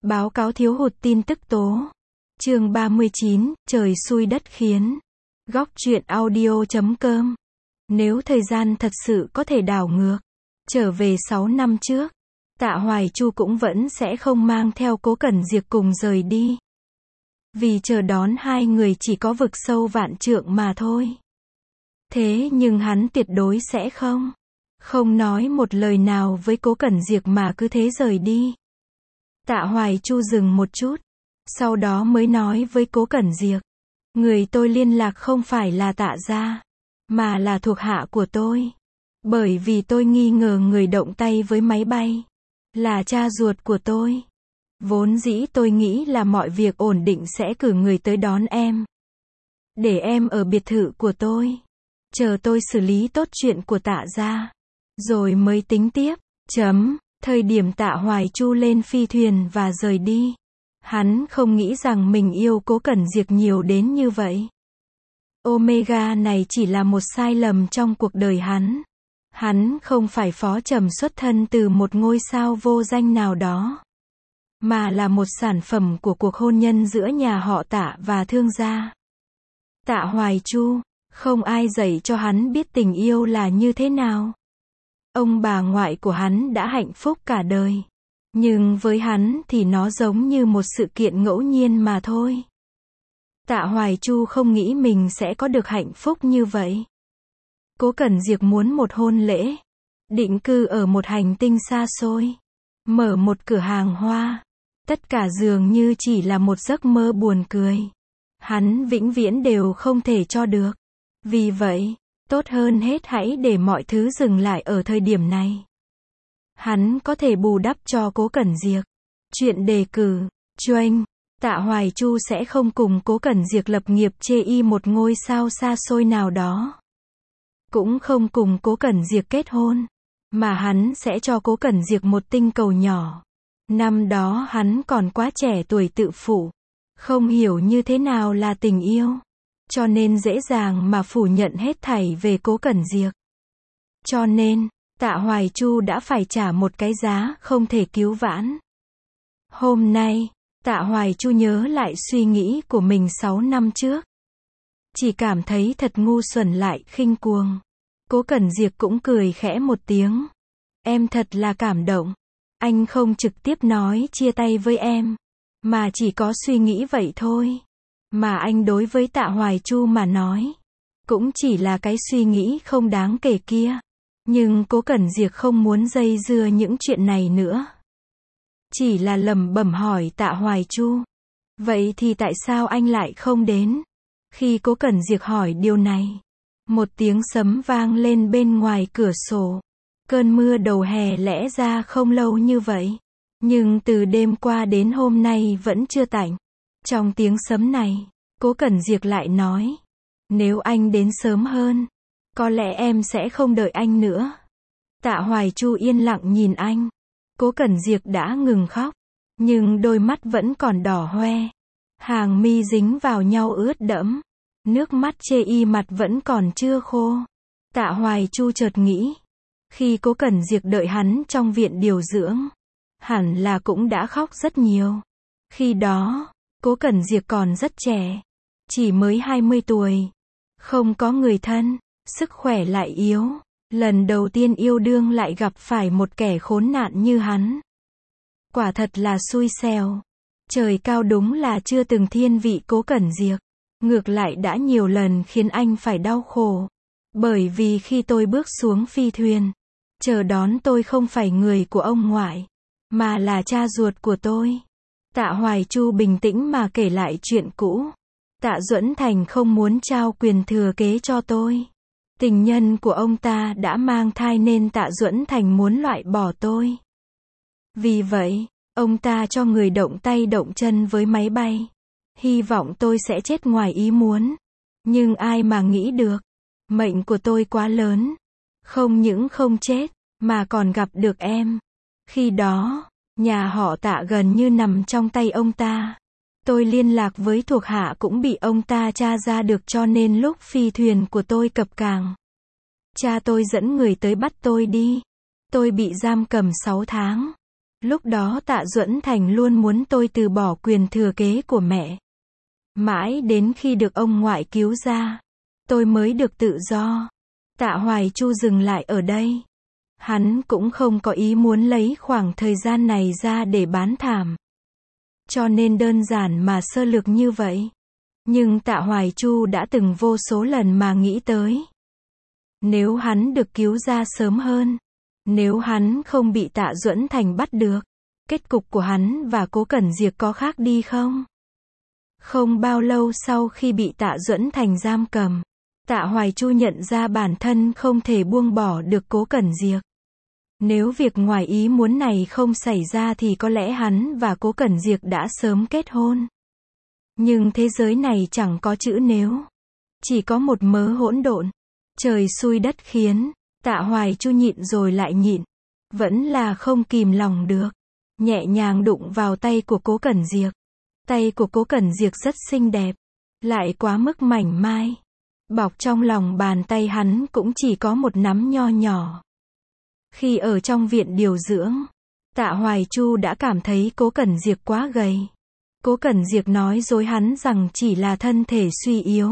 Báo cáo thiếu hụt tin tức tố. Chương 39, trời xui đất khiến. Góc truyện audio.com. Nếu thời gian thật sự có thể đảo ngược, trở về 6 năm trước, Tạ Hoài Chu cũng vẫn sẽ không mang theo Cố Cẩn Diệp cùng rời đi. Vì chờ đón hai người chỉ có vực sâu vạn trượng mà thôi. Thế nhưng hắn tuyệt đối sẽ không nói một lời nào với Cố Cẩn Diệp mà cứ thế rời đi. Tạ Hoài Chu dừng một chút, sau đó mới nói với Cố Cẩn Diệp, người tôi liên lạc không phải là Tạ gia, mà là thuộc hạ của tôi. Bởi vì tôi nghi ngờ người động tay với máy bay là cha ruột của tôi. Vốn dĩ tôi nghĩ là mọi việc ổn định sẽ cử người tới đón em, để em ở biệt thự của tôi, chờ tôi xử lý tốt chuyện của Tạ gia, rồi mới tính tiếp. Thời điểm Tạ Hoài Chu lên phi thuyền và rời đi, hắn không nghĩ rằng mình yêu Cố Cẩn Diệp nhiều đến như vậy. Omega này chỉ là một sai lầm trong cuộc đời hắn. Hắn không phải Phó Trầm xuất thân từ một ngôi sao vô danh nào đó, mà là một sản phẩm của cuộc hôn nhân giữa nhà họ Tạ và thương gia. Tạ Hoài Chu, không ai dạy cho hắn biết tình yêu là như thế nào. Ông bà ngoại của hắn đã hạnh phúc cả đời, nhưng với hắn thì nó giống như một sự kiện ngẫu nhiên mà thôi. Tạ Hoài Chu không nghĩ mình sẽ có được hạnh phúc như vậy. Cố Cẩn Diệp muốn một hôn lễ, định cư ở một hành tinh xa xôi, mở một cửa hàng hoa. Tất cả dường như chỉ là một giấc mơ buồn cười. Hắn vĩnh viễn đều không thể cho được. Vì vậy, tốt hơn hết hãy để mọi thứ dừng lại ở thời điểm này. Hắn có thể bù đắp cho Cố Cẩn Diệp chuyện đề cử, Doanh. Tạ Hoài Chu sẽ không cùng Cố Cẩn Diệp lập nghiệp chê y một ngôi sao xa xôi nào đó. Cũng không cùng Cố Cẩn Diệp kết hôn, mà hắn sẽ cho Cố Cẩn Diệp một tinh cầu nhỏ. Năm đó hắn còn quá trẻ tuổi tự phụ, không hiểu như thế nào là tình yêu, cho nên dễ dàng mà phủ nhận hết thảy về Cố Cẩn Diệp. Cho nên, Tạ Hoài Chu đã phải trả một cái giá không thể cứu vãn. Hôm nay, Tạ Hoài Chu nhớ lại suy nghĩ của mình 6 năm trước. Chỉ cảm thấy thật ngu xuẩn lại khinh cuồng. Cố Cẩn Diệp cũng cười khẽ một tiếng. Em thật là cảm động. Anh không trực tiếp nói chia tay với em, mà chỉ có suy nghĩ vậy thôi. Mà anh đối với Tạ Hoài Chu mà nói, cũng chỉ là cái suy nghĩ không đáng kể kia. Nhưng Cố Cẩn Diệp không muốn dây dưa những chuyện này nữa. Chỉ là lẩm bẩm hỏi Tạ Hoài Chu, vậy thì tại sao anh lại không đến? Khi Cố Cẩn Diệp hỏi điều này, một tiếng sấm vang lên bên ngoài cửa sổ. Cơn mưa đầu hè lẽ ra không lâu như vậy, nhưng từ đêm qua đến hôm nay vẫn chưa tạnh. Trong tiếng sấm này, Cố Cẩn Diệp lại nói, nếu anh đến sớm hơn, có lẽ em sẽ không đợi anh nữa. Tạ Hoài Chu yên lặng nhìn anh. Cố Cẩn Diệp đã ngừng khóc, nhưng đôi mắt vẫn còn đỏ hoe. Hàng mi dính vào nhau ướt đẫm. Nước mắt chê y mặt vẫn còn chưa khô. Tạ Hoài Chu chợt nghĩ, khi Cố Cẩn Diệp đợi hắn trong viện điều dưỡng, hẳn là cũng đã khóc rất nhiều. Khi đó, Cố Cẩn Diệp còn rất trẻ, chỉ mới 20 tuổi, không có người thân, sức khỏe lại yếu. Lần đầu tiên yêu đương lại gặp phải một kẻ khốn nạn như hắn. Quả thật là xui xẻo. Trời cao đúng là chưa từng thiên vị Cố Cẩn Diệp. Ngược lại đã nhiều lần khiến anh phải đau khổ. Bởi vì khi tôi bước xuống phi thuyền, chờ đón tôi không phải người của ông ngoại, mà là cha ruột của tôi. Tạ Hoài Chu bình tĩnh mà kể lại chuyện cũ. Tạ Duẫn Thành không muốn trao quyền thừa kế cho tôi. Tình nhân của ông ta đã mang thai nên Tạ Duẫn Thành muốn loại bỏ tôi. Vì vậy, ông ta cho người động tay động chân với máy bay. Hy vọng tôi sẽ chết ngoài ý muốn. Nhưng ai mà nghĩ được, mệnh của tôi quá lớn. Không những không chết, mà còn gặp được em. Khi đó, nhà họ Tạ gần như nằm trong tay ông ta. Tôi liên lạc với thuộc hạ cũng bị ông ta tra ra được, cho nên lúc phi thuyền của tôi cập cảng, cha tôi dẫn người tới bắt tôi đi. Tôi bị giam cầm 6 tháng. Lúc đó Tạ Duẫn Thành luôn muốn tôi từ bỏ quyền thừa kế của mẹ. Mãi đến khi được ông ngoại cứu ra, tôi mới được tự do. Tạ Hoài Chu dừng lại ở đây. Hắn cũng không có ý muốn lấy khoảng thời gian này ra để bán thảm. Cho nên đơn giản mà sơ lược như vậy. Nhưng Tạ Hoài Chu đã từng vô số lần mà nghĩ tới. Nếu hắn được cứu ra sớm hơn, nếu hắn không bị Tạ Duẫn Thành bắt được, kết cục của hắn và Cố Cẩn Diệp có khác đi không? Không bao lâu sau khi bị Tạ Duẫn Thành giam cầm, Tạ Hoài Chu nhận ra bản thân không thể buông bỏ được Cố Cẩn Diệp. Nếu việc ngoài ý muốn này không xảy ra thì có lẽ hắn và Cố Cẩn Diệp đã sớm kết hôn. Nhưng thế giới này chẳng có chữ nếu. Chỉ có một mớ hỗn độn. Trời xui đất khiến. Tạ Hoài Chu nhịn rồi lại nhịn. Vẫn là không kìm lòng được. Nhẹ nhàng đụng vào tay của Cố Cẩn Diệp. Tay của Cố Cẩn Diệp rất xinh đẹp. Lại quá mức mảnh mai. Bọc trong lòng bàn tay hắn cũng chỉ có một nắm nho nhỏ. Khi ở trong viện điều dưỡng, Tạ Hoài Chu đã cảm thấy Cố Cẩn Diệp quá gầy. Cố Cẩn Diệp nói dối hắn rằng chỉ là thân thể suy yếu.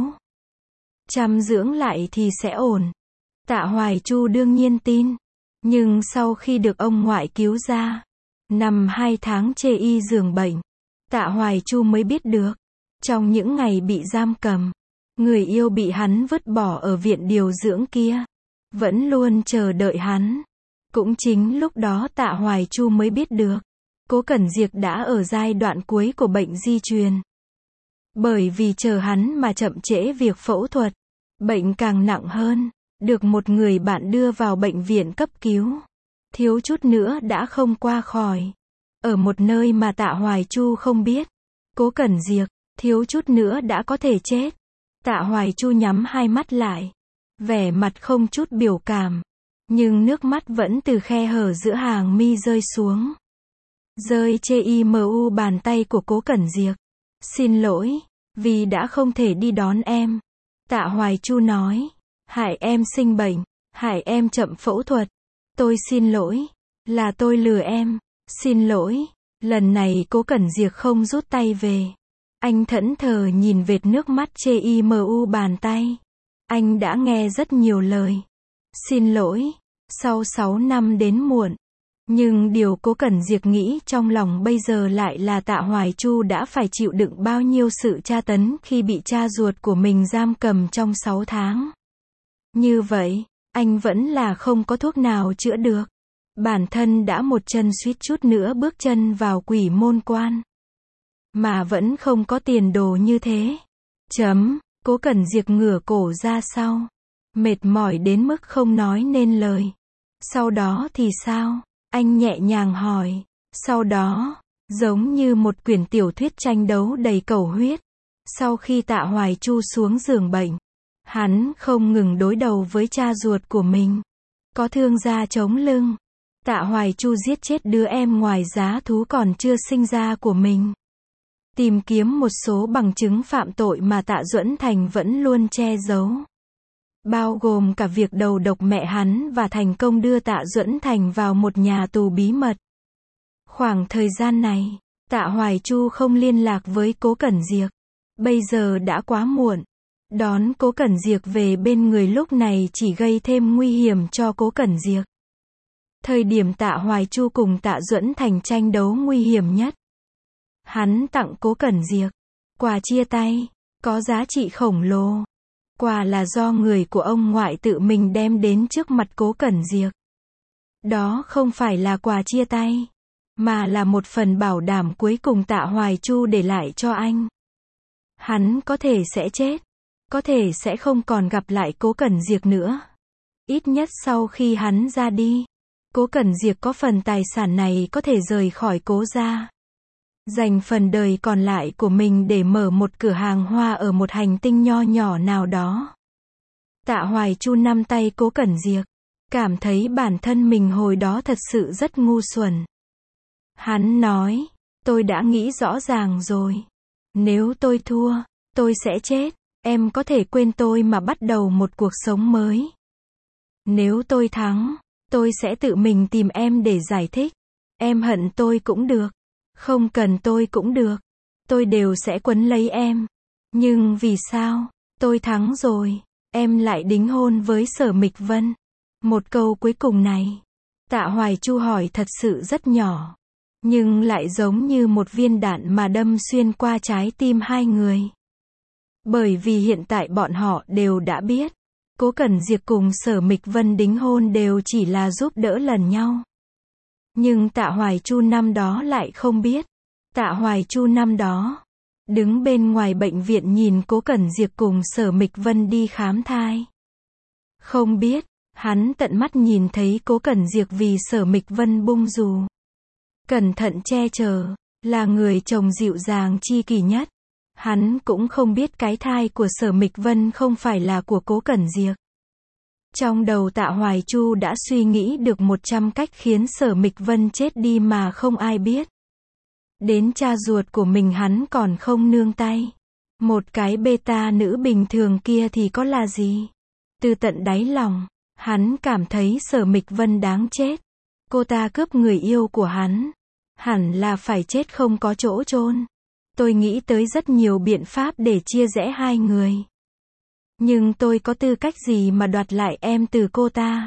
Chăm dưỡng lại thì sẽ ổn. Tạ Hoài Chu đương nhiên tin. Nhưng sau khi được ông ngoại cứu ra, nằm 2 tháng chê y giường bệnh, Tạ Hoài Chu mới biết được. Trong những ngày bị giam cầm, người yêu bị hắn vứt bỏ ở viện điều dưỡng kia, vẫn luôn chờ đợi hắn. Cũng chính lúc đó Tạ Hoài Chu mới biết được. Cố Cẩn Diệp đã ở giai đoạn cuối của bệnh di truyền. Bởi vì chờ hắn mà chậm trễ việc phẫu thuật, bệnh càng nặng hơn, được một người bạn đưa vào bệnh viện cấp cứu. Thiếu chút nữa đã không qua khỏi. Ở một nơi mà Tạ Hoài Chu không biết. Cố Cẩn Diệp, thiếu chút nữa đã có thể chết. Tạ Hoài Chu nhắm hai mắt lại. Vẻ mặt không chút biểu cảm. Nhưng nước mắt vẫn từ khe hở giữa hàng mi rơi xuống. Rơi chê bàn tay của Cố Cẩn Diệp. Xin lỗi, vì đã không thể đi đón em. Tạ Hoài Chu nói. Hại em sinh bệnh, hại em chậm phẫu thuật. Tôi xin lỗi, là tôi lừa em. Xin lỗi. Lần này Cố Cẩn Diệp không rút tay về. Anh thẫn thờ nhìn vệt nước mắt chê bàn tay. Anh đã nghe rất nhiều lời. Xin lỗi. Sau 6 năm đến muộn. Nhưng điều Cố Cẩn Diệp nghĩ trong lòng bây giờ lại là Tạ Hoài Chu đã phải chịu đựng bao nhiêu sự tra tấn khi bị cha ruột của mình giam cầm trong 6 tháng. Như vậy, anh vẫn là không có thuốc nào chữa được. Bản thân đã một chân suýt chút nữa bước chân vào quỷ môn quan. Mà vẫn không có tiền đồ như thế. Cố Cẩn Diệp ngửa cổ ra sau. Mệt mỏi đến mức không nói nên lời. Sau đó thì sao? Anh nhẹ nhàng hỏi. Sau đó, giống như một quyển tiểu thuyết tranh đấu đầy cầu huyết. Sau khi Tạ Hoài Chu xuống giường bệnh, hắn không ngừng đối đầu với cha ruột của mình. Có thương gia chống lưng. Tạ Hoài Chu giết chết đứa em ngoài giá thú còn chưa sinh ra của mình. Tìm kiếm một số bằng chứng phạm tội mà Tạ Duẫn Thành vẫn luôn che giấu. Bao gồm cả việc đầu độc mẹ hắn và thành công đưa Tạ Duẫn Thành vào một nhà tù bí mật. Khoảng thời gian này, Tạ Hoài Chu không liên lạc với Cố Cẩn Diệp. Bây giờ đã quá muộn. Đón Cố Cẩn Diệp về bên người lúc này chỉ gây thêm nguy hiểm cho Cố Cẩn Diệp. Thời điểm Tạ Hoài Chu cùng Tạ Duẫn Thành tranh đấu nguy hiểm nhất. Hắn tặng Cố Cẩn Diệp quà chia tay, có giá trị khổng lồ. Quà là do người của ông ngoại tự mình đem đến trước mặt Cố Cẩn Diệp. Đó không phải là quà chia tay, mà là một phần bảo đảm cuối cùng Tạ Hoài Chu để lại cho anh. Hắn có thể sẽ chết, có thể sẽ không còn gặp lại Cố Cẩn Diệp nữa. Ít nhất sau khi hắn ra đi, Cố Cẩn Diệp có phần tài sản này có thể rời khỏi Cố gia. Dành phần đời còn lại của mình để mở một cửa hàng hoa ở một hành tinh nho nhỏ nào đó. Tạ Hoài Chu nắm tay Cố Cẩn Diệp, cảm thấy bản thân mình hồi đó thật sự rất ngu xuẩn. Hắn nói, tôi đã nghĩ rõ ràng rồi. Nếu tôi thua, tôi sẽ chết. Em có thể quên tôi mà bắt đầu một cuộc sống mới. Nếu tôi thắng, tôi sẽ tự mình tìm em để giải thích. Em hận tôi cũng được. Không cần tôi cũng được. Tôi đều sẽ quấn lấy em. Nhưng vì sao? Tôi thắng rồi. Em lại đính hôn với Sở Mịch Vân. Một câu cuối cùng này. Tạ Hoài Chu hỏi thật sự rất nhỏ. Nhưng lại giống như một viên đạn mà đâm xuyên qua trái tim hai người. Bởi vì hiện tại bọn họ đều đã biết. Cố Cẩn Diệp cùng Sở Mịch Vân đính hôn đều chỉ là giúp đỡ lần nhau. Nhưng Tạ Hoài Chu năm đó lại không biết. Tạ Hoài Chu năm đó đứng bên ngoài bệnh viện nhìn Cố Cẩn Diệp cùng Sở Mịch Vân đi khám thai. Không biết, hắn tận mắt nhìn thấy Cố Cẩn Diệp vì Sở Mịch Vân bung dù. Cẩn thận che chở, là người chồng dịu dàng chi kỷ nhất. Hắn cũng không biết cái thai của Sở Mịch Vân không phải là của Cố Cẩn Diệp. Trong đầu Tạ Hoài Chu đã suy nghĩ được 100 cách khiến Sở Mịch Vân chết đi mà không ai biết. Đến cha ruột của mình hắn còn không nương tay. Một cái beta nữ bình thường kia thì có là gì? Từ tận đáy lòng, hắn cảm thấy Sở Mịch Vân đáng chết. Cô ta cướp người yêu của hắn. Hẳn là phải chết không có chỗ chôn. Tôi nghĩ tới rất nhiều biện pháp để chia rẽ hai người. Nhưng tôi có tư cách gì mà đoạt lại em từ cô ta?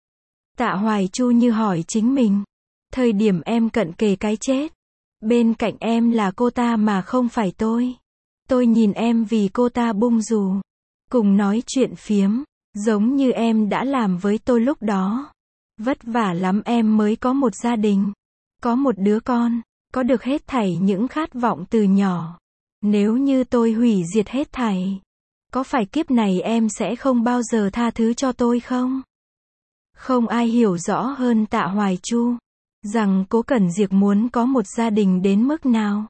Tạ Hoài Chu như hỏi chính mình. Thời điểm em cận kề cái chết. Bên cạnh em là cô ta mà không phải tôi. Tôi nhìn em vì cô ta bung dù. Cùng nói chuyện phiếm. Giống như em đã làm với tôi lúc đó. Vất vả lắm em mới có một gia đình. Có một đứa con. Có được hết thảy những khát vọng từ nhỏ. Nếu như tôi hủy diệt hết thảy. Có phải kiếp này em sẽ không bao giờ tha thứ cho tôi không? Không ai hiểu rõ hơn Tạ Hoài Chu. Rằng Cố Cẩn Diệp muốn có một gia đình đến mức nào.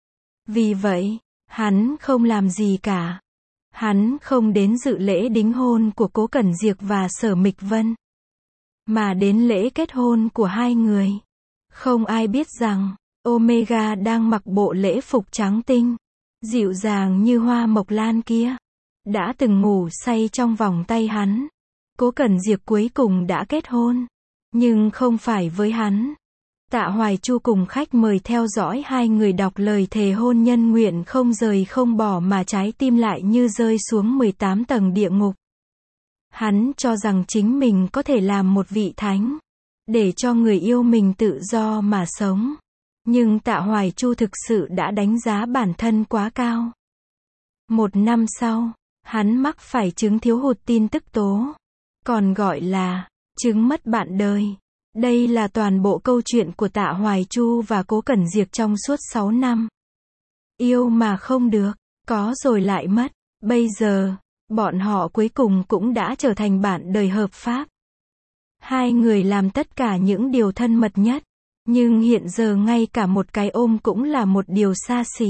Vì vậy, hắn không làm gì cả. Hắn không đến dự lễ đính hôn của Cố Cẩn Diệp và Sở Mịch Vân. Mà đến lễ kết hôn của hai người. Không ai biết rằng, Omega đang mặc bộ lễ phục trắng tinh. Dịu dàng như hoa mộc lan kia. Đã từng ngủ say trong vòng tay hắn. Cố Cẩn Diệp cuối cùng đã kết hôn. Nhưng không phải với hắn. Tạ Hoài Chu cùng khách mời theo dõi hai người đọc lời thề hôn nhân nguyện không rời không bỏ mà trái tim lại như rơi xuống 18 tầng địa ngục. Hắn cho rằng chính mình có thể làm một vị thánh. Để cho người yêu mình tự do mà sống. Nhưng Tạ Hoài Chu thực sự đã đánh giá bản thân quá cao. Một năm sau, hắn mắc phải chứng thiếu hụt tin tức tố. Còn gọi là chứng mất bạn đời. Đây là toàn bộ câu chuyện của Tạ Hoài Chu và Cố Cẩn Diệp trong suốt 6 năm. Yêu mà không được, có rồi lại mất. Bây giờ, bọn họ cuối cùng cũng đã trở thành bạn đời hợp pháp. Hai người làm tất cả những điều thân mật nhất. Nhưng hiện giờ ngay cả một cái ôm cũng là một điều xa xỉ.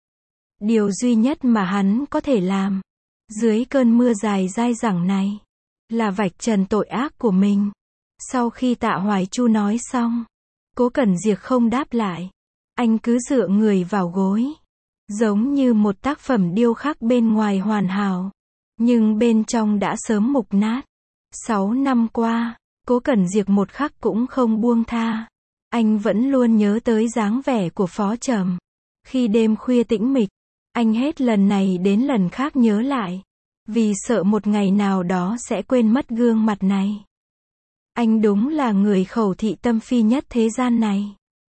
Điều duy nhất mà hắn có thể làm, dưới cơn mưa dài dai dẳng này, là vạch trần tội ác của mình. Sau khi Tạ Hoài Chu nói xong, Cố Cẩn Diệp không đáp lại. Anh cứ dựa người vào gối. Giống như một tác phẩm điêu khắc bên ngoài hoàn hảo. Nhưng bên trong đã sớm mục nát. 6 năm qua, Cố Cẩn Diệp một khắc cũng không buông tha. Anh vẫn luôn nhớ tới dáng vẻ của Phó Trầm. Khi đêm khuya tĩnh mịch, anh hết lần này đến lần khác nhớ lại. Vì sợ một ngày nào đó sẽ quên mất gương mặt này. Anh đúng là người khẩu thị tâm phi nhất thế gian này.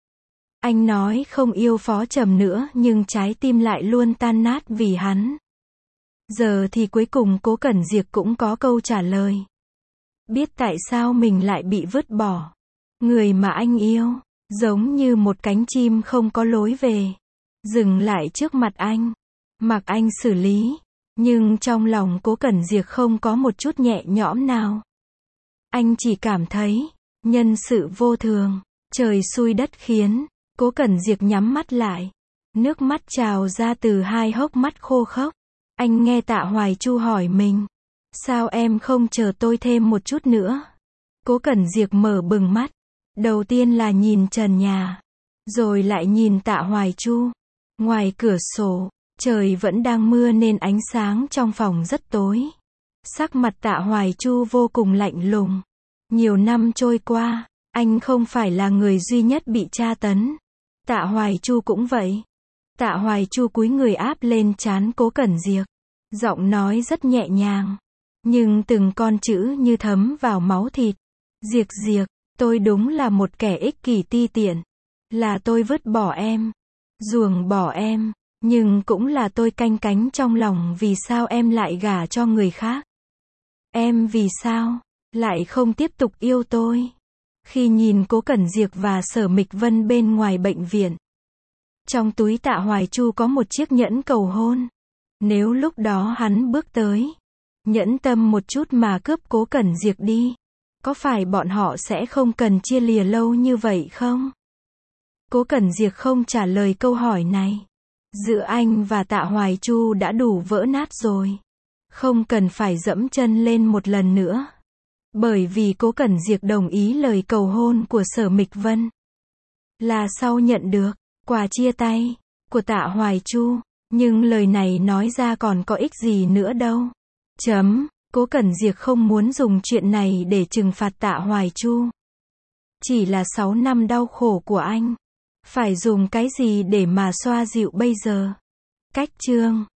Anh nói không yêu Phó Trầm nữa nhưng trái tim lại luôn tan nát vì hắn. Giờ thì cuối cùng Cố Cẩn Diệp cũng có câu trả lời. Biết tại sao mình lại bị vứt bỏ. Người mà anh yêu, giống như một cánh chim không có lối về. Dừng lại trước mặt anh. Mặc anh xử lý. Nhưng trong lòng Cố Cẩn Diệp không có một chút nhẹ nhõm nào. Anh chỉ cảm thấy, nhân sự vô thường, trời xui đất khiến. Cố Cẩn Diệp nhắm mắt lại. Nước mắt trào ra từ hai hốc mắt khô khốc. Anh nghe Tạ Hoài Chu hỏi mình. Sao em không chờ tôi thêm một chút nữa? Cố Cẩn Diệp mở bừng mắt. Đầu tiên là nhìn trần nhà. Rồi lại nhìn Tạ Hoài Chu. Ngoài cửa sổ, trời vẫn đang mưa nên ánh sáng trong phòng rất tối. Sắc mặt Tạ Hoài Chu vô cùng lạnh lùng. Nhiều năm trôi qua, Anh không phải là người duy nhất bị tra tấn. Tạ Hoài Chu cũng vậy. Tạ Hoài Chu cúi người áp lên trán Cố Cẩn Diệc. Giọng nói rất nhẹ nhàng. Nhưng từng con chữ như thấm vào máu thịt. Diệc Diệc, tôi đúng là một kẻ ích kỷ ti tiện. Là tôi vứt bỏ em. Ruồng bỏ em. Nhưng cũng là tôi canh cánh trong lòng vì sao em lại gả cho người khác. Em vì sao lại không tiếp tục yêu tôi. Khi nhìn Cố Cẩn Diệc và Sở Mịch Vân bên ngoài bệnh viện. Trong túi Tạ Hoài Chu có một chiếc nhẫn cầu hôn. Nếu lúc đó hắn bước tới, nhẫn tâm một chút mà cướp Cố Cẩn Diệc đi, có phải bọn họ sẽ không cần chia lìa lâu như vậy không? Cố Cẩn Diệc không trả lời câu hỏi này. Giữa anh và Tạ Hoài Chu đã đủ vỡ nát rồi. Không cần phải dẫm chân lên một lần nữa. Bởi vì Cố Cẩn Diệc đồng ý lời cầu hôn của Sở Mịch Vân. Là sau nhận được quà chia tay của Tạ Hoài Chu. Nhưng lời này nói ra còn có ích gì nữa đâu. Cố Cẩn Diệc không muốn dùng chuyện này để trừng phạt Tạ Hoài Chu. Chỉ là 6 năm đau khổ của anh. Phải dùng cái gì để mà xoa dịu bây giờ? Cách chương